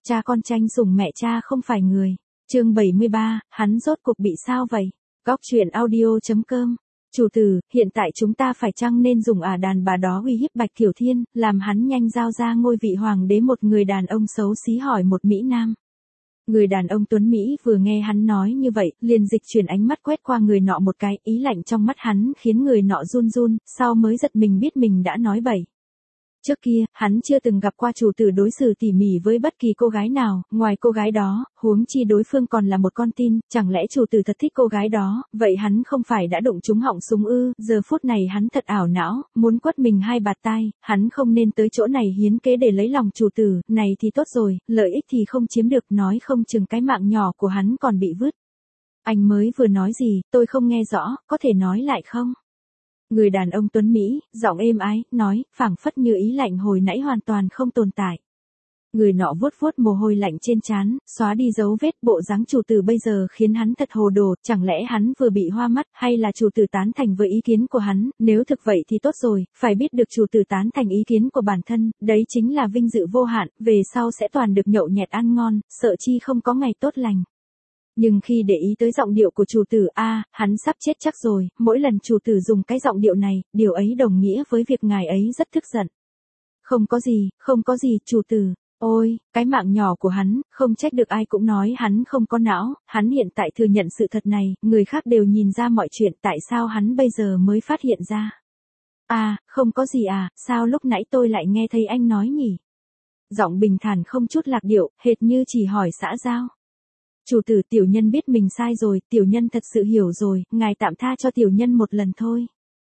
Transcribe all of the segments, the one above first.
Cha con tranh sủng mẹ cha không phải người. Chương 73, hắn rốt cuộc bị sao vậy? Góc truyện audio.com. Chủ tử, hiện tại chúng ta phải chăng nên dùng đàn bà đó uy hiếp Bạch Kiểu Thiên, làm hắn nhanh giao ra ngôi vị hoàng đế? Một người đàn ông xấu xí hỏi một Mỹ Nam. Người đàn ông tuấn Mỹ vừa nghe hắn nói như vậy, liền dịch chuyển ánh mắt quét qua người nọ một cái, ý lạnh trong mắt hắn khiến người nọ run run, sau mới giật mình biết mình đã nói bậy. Trước kia, hắn chưa từng gặp qua chủ tử đối xử tỉ mỉ với bất kỳ cô gái nào, ngoài cô gái đó, huống chi đối phương còn là một con tin, chẳng lẽ chủ tử thật thích cô gái đó, vậy hắn không phải đã đụng trúng họng súng ư? Giờ phút này hắn thật ảo não, muốn quất mình hai bạt tai, hắn không nên tới chỗ này hiến kế để lấy lòng chủ tử, này thì tốt rồi, lợi ích thì không chiếm được, nói không chừng cái mạng nhỏ của hắn còn bị vứt. Anh mới vừa nói gì, tôi không nghe rõ, có thể nói lại không? Người đàn ông tuấn Mỹ, giọng êm ái, nói, phảng phất như ý lạnh hồi nãy hoàn toàn không tồn tại. Người nọ vuốt vuốt mồ hôi lạnh trên trán, xóa đi dấu vết. Bộ dáng chủ tử bây giờ khiến hắn thật hồ đồ, chẳng lẽ hắn vừa bị hoa mắt, hay là chủ tử tán thành với ý kiến của hắn? Nếu thực vậy thì tốt rồi, phải biết được chủ tử tán thành ý kiến của bản thân, đấy chính là vinh dự vô hạn, về sau sẽ toàn được nhậu nhẹt ăn ngon, sợ chi không có ngày tốt lành. Nhưng khi để ý tới giọng điệu của chủ tử, hắn sắp chết chắc rồi, mỗi lần chủ tử dùng cái giọng điệu này, điều ấy đồng nghĩa với việc ngài ấy rất tức giận. Không có gì, chủ tử. Ôi, cái mạng nhỏ của hắn, không trách được ai cũng nói hắn không có não, hắn hiện tại thừa nhận sự thật này, người khác đều nhìn ra mọi chuyện, tại sao hắn bây giờ mới phát hiện ra? Không có gì sao lúc nãy tôi lại nghe thấy anh nói nhỉ? Giọng bình thản không chút lạc điệu, hệt như chỉ hỏi xã giao. Chủ tử, tiểu nhân biết mình sai rồi, tiểu nhân thật sự hiểu rồi, ngài tạm tha cho tiểu nhân một lần thôi.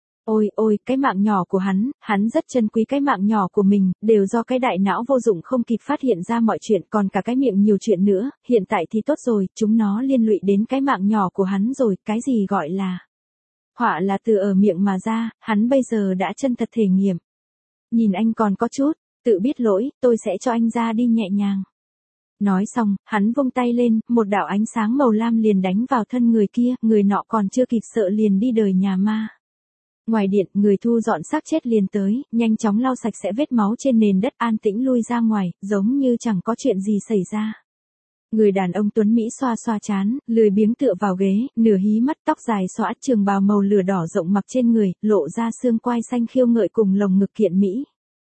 Ôi, cái mạng nhỏ của hắn rất trân quý cái mạng nhỏ của mình, đều do cái đại não vô dụng không kịp phát hiện ra mọi chuyện, còn cả cái miệng nhiều chuyện nữa, hiện tại thì tốt rồi, chúng nó liên lụy đến cái mạng nhỏ của hắn rồi, cái gì gọi là họa là từ ở miệng mà ra, hắn bây giờ đã chân thật thể nghiệm. Nhìn anh còn có chút, tự biết lỗi, tôi sẽ cho anh ra đi nhẹ nhàng. Nói xong, hắn vung tay lên, một đạo ánh sáng màu lam liền đánh vào thân người kia, người nọ còn chưa kịp sợ liền đi đời nhà ma. Ngoài điện, người thu dọn xác chết liền tới, nhanh chóng lau sạch sẽ vết máu trên nền đất, an tĩnh lui ra ngoài, giống như chẳng có chuyện gì xảy ra. Người đàn ông tuấn Mỹ xoa xoa trán, lười biếng tựa vào ghế, nửa hí mắt, tóc dài xõa, trường bào màu lửa đỏ rộng mặc trên người, lộ ra xương quai xanh khiêu ngợi cùng lồng ngực kiện mỹ.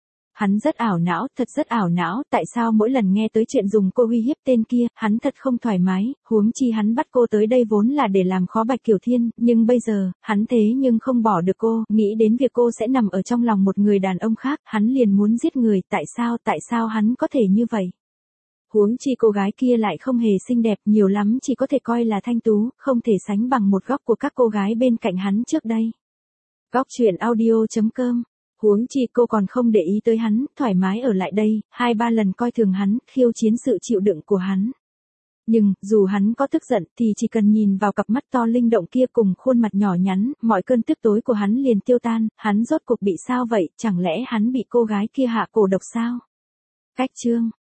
Hắn rất ảo não, thật rất ảo não, tại sao mỗi lần nghe tới chuyện dùng cô uy hiếp tên kia, hắn thật không thoải mái, huống chi hắn bắt cô tới đây vốn là để làm khó Bạch Kiểu Thiên, nhưng bây giờ, hắn thế nhưng không bỏ được cô, nghĩ đến việc cô sẽ nằm ở trong lòng một người đàn ông khác, hắn liền muốn giết người, tại sao hắn có thể như vậy? Huống chi cô gái kia lại không hề xinh đẹp, nhiều lắm chỉ có thể coi là thanh tú, không thể sánh bằng một góc của các cô gái bên cạnh hắn trước đây. Góc truyện audio.com. Huống chi cô còn không để ý tới hắn, thoải mái ở lại đây, 2-3 lần coi thường hắn, khiêu chiến sự chịu đựng của hắn. Nhưng, dù hắn có tức giận, thì chỉ cần nhìn vào cặp mắt to linh động kia cùng khuôn mặt nhỏ nhắn, mọi cơn tức tối của hắn liền tiêu tan, hắn rốt cuộc bị sao vậy, chẳng lẽ hắn bị cô gái kia hạ cổ độc sao? Cách chương.